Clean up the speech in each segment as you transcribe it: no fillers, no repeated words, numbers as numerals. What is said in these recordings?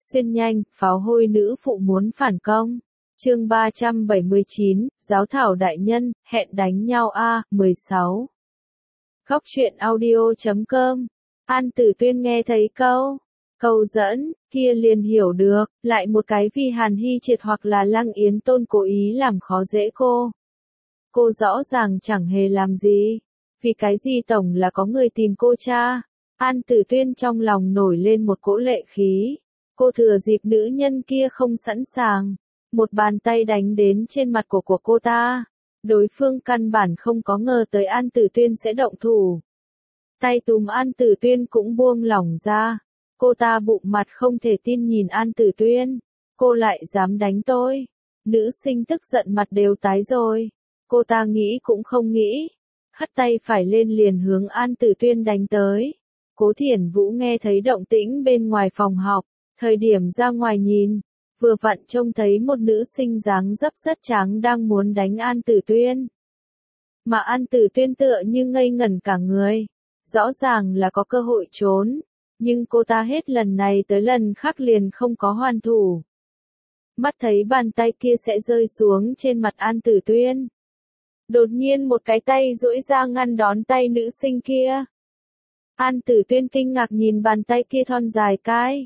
Xuyên nhanh, pháo hôi nữ phụ muốn phản công. Chương 379, Giáo thảo đại nhân, hẹn đánh nhau a, 16. Góc truyện audio.com. An Tử Tuyên nghe thấy câu dẫn, kia liền hiểu được, lại một cái vì Hàn Hy Triệt hoặc là Lăng Yến Tôn cố ý làm khó dễ cô. Cô rõ ràng chẳng hề làm gì. Vì cái gì tổng là có người tìm cô cha. An Tử Tuyên trong lòng nổi lên một cỗ lệ khí. Cô thừa dịp nữ nhân kia không sẵn sàng. Một bàn tay đánh đến trên mặt của cô ta. Đối phương căn bản không có ngờ tới An Tử Tuyên sẽ động thủ. Tay túm An Tử Tuyên cũng buông lỏng ra. Cô ta bụng mặt không thể tin nhìn An Tử Tuyên. Cô lại dám đánh tôi. Nữ sinh tức giận mặt đều tái rồi. Cô ta nghĩ cũng không nghĩ. Hất tay phải lên liền hướng An Tử Tuyên đánh tới. Cố Thiển Vũ nghe thấy động tĩnh bên ngoài phòng học. Thời điểm ra ngoài nhìn. Vừa vặn trông thấy một nữ sinh dáng dấp rất trắng đang muốn đánh An Tử Tuyên. Mà An Tử Tuyên tựa như ngây ngẩn cả người. Rõ ràng là có cơ hội trốn. Nhưng cô ta hết lần này tới lần khác liền không có hoàn thủ. Mắt thấy bàn tay kia sẽ rơi xuống trên mặt An Tử Tuyên. Đột nhiên một cái tay duỗi ra ngăn đón tay nữ sinh kia. An Tử Tuyên kinh ngạc nhìn bàn tay kia thon dài cái.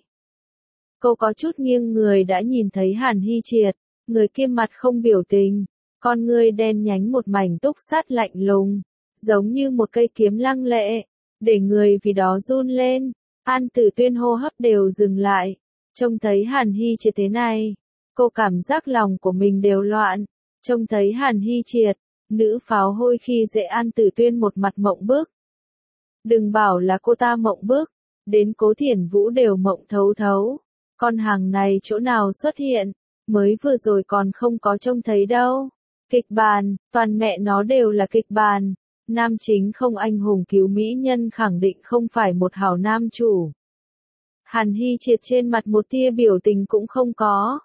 Cô có chút nghiêng người đã nhìn thấy Hàn Hy Triệt, người kia mặt không biểu tình, con người đen nhánh một mảnh túc sát lạnh lùng, giống như một cây kiếm lăng lệ, để người vì đó run lên. An Tử Tuyên hô hấp đều dừng lại, trông thấy Hàn Hy Triệt thế này, cô cảm giác lòng của mình đều loạn, trông thấy Hàn Hy Triệt, nữ pháo hôi khi dễ An Tử Tuyên một mặt mộng bức. Đừng bảo là cô ta mộng bức, đến Cố Thiển Vũ đều mộng thấu thấu. Con hàng này chỗ nào xuất hiện, mới vừa rồi còn không có trông thấy đâu. Kịch bản, toàn mẹ nó đều là kịch bản. Nam chính không anh hùng cứu mỹ nhân khẳng định không phải một hảo nam chủ. Hàn Hy Triệt trên mặt một tia biểu tình cũng không có.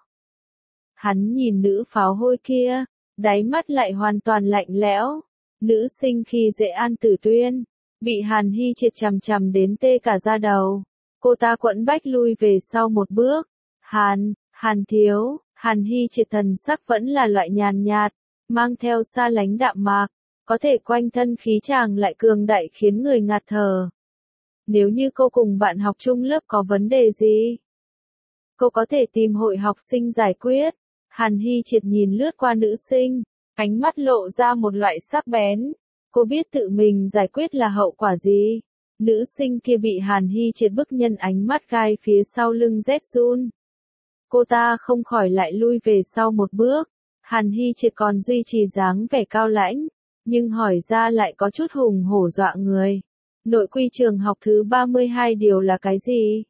Hắn nhìn nữ pháo hôi kia, đáy mắt lại hoàn toàn lạnh lẽo. Nữ sinh khi dễ An Tử Tuyên, bị Hàn Hy Triệt chằm chằm đến tê cả da đầu. Cô ta quẫn bách lui về sau một bước. Hàn thiếu, Hàn Hy Triệt thần sắc vẫn là loại nhàn nhạt, mang theo xa lánh đạm mạc, có thể quanh thân khí chàng lại cường đại khiến người ngạt thở. Nếu như cô cùng bạn học chung lớp có vấn đề gì, cô có thể tìm hội học sinh giải quyết. Hàn Hy Triệt nhìn lướt qua nữ sinh, ánh mắt lộ ra một loại sắc bén. Cô biết tự mình giải quyết là hậu quả gì. Nữ sinh kia bị Hàn Hy Triệt bức nhân ánh mắt gai phía sau lưng rét run. Cô ta không khỏi lại lui về sau một bước. Hàn Hy Triệt còn duy trì dáng vẻ cao lãnh, nhưng hỏi ra lại có chút hùng hổ dọa người. Nội quy trường học thứ 32 điều là cái gì?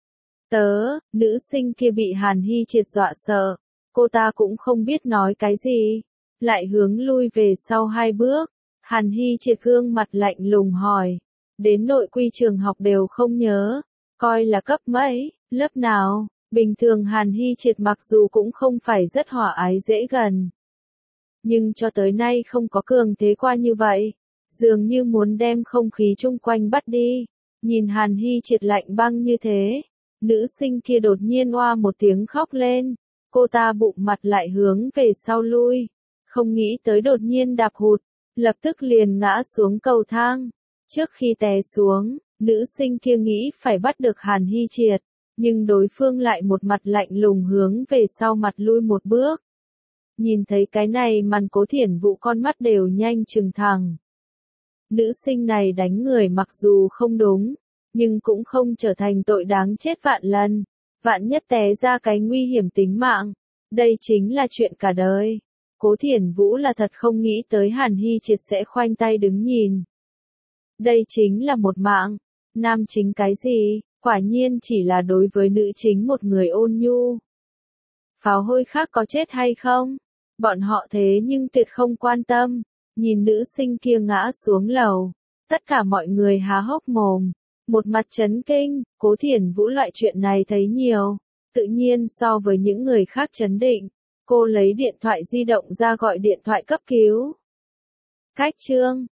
Nữ sinh kia bị Hàn Hy Triệt dọa sợ. Cô ta cũng không biết nói cái gì. Lại hướng lui về sau hai bước. Hàn Hy Triệt gương mặt lạnh lùng hỏi. Đến nội quy trường học đều không nhớ, coi là cấp mấy, lớp nào. Bình thường Hàn Hy Triệt mặc dù cũng không phải rất hòa ái dễ gần, nhưng cho tới nay không có cường thế qua như vậy, dường như muốn đem không khí chung quanh bắt đi. Nhìn Hàn Hy Triệt lạnh băng như thế, nữ sinh kia đột nhiên oa một tiếng khóc lên, cô ta bụng mặt lại hướng về sau lui, không nghĩ tới đột nhiên đạp hụt, lập tức liền ngã xuống cầu thang. Trước khi té xuống, nữ sinh kia nghĩ phải bắt được Hàn Hy Triệt, nhưng đối phương lại một mặt lạnh lùng hướng về sau mặt lui một bước. Nhìn thấy cái này màn Cố Thiển Vũ con mắt đều nhanh trừng thẳng. Nữ sinh này đánh người mặc dù không đúng, nhưng cũng không trở thành tội đáng chết vạn lần. Vạn nhất té ra cái nguy hiểm tính mạng. Đây chính là chuyện cả đời. Cố Thiển Vũ là thật không nghĩ tới Hàn Hy Triệt sẽ khoanh tay đứng nhìn. Đây chính là một mạng. Nam chính cái gì, quả nhiên chỉ là đối với nữ chính một người ôn nhu. Pháo hôi khác có chết hay không? Bọn họ thế nhưng tuyệt không quan tâm. Nhìn nữ sinh kia ngã xuống lầu. Tất cả mọi người há hốc mồm. Một mặt chấn kinh, Cố Thiển Vũ loại chuyện này thấy nhiều. Tự nhiên so với những người khác chấn định. Cô lấy điện thoại di động ra gọi điện thoại cấp cứu. Cách chương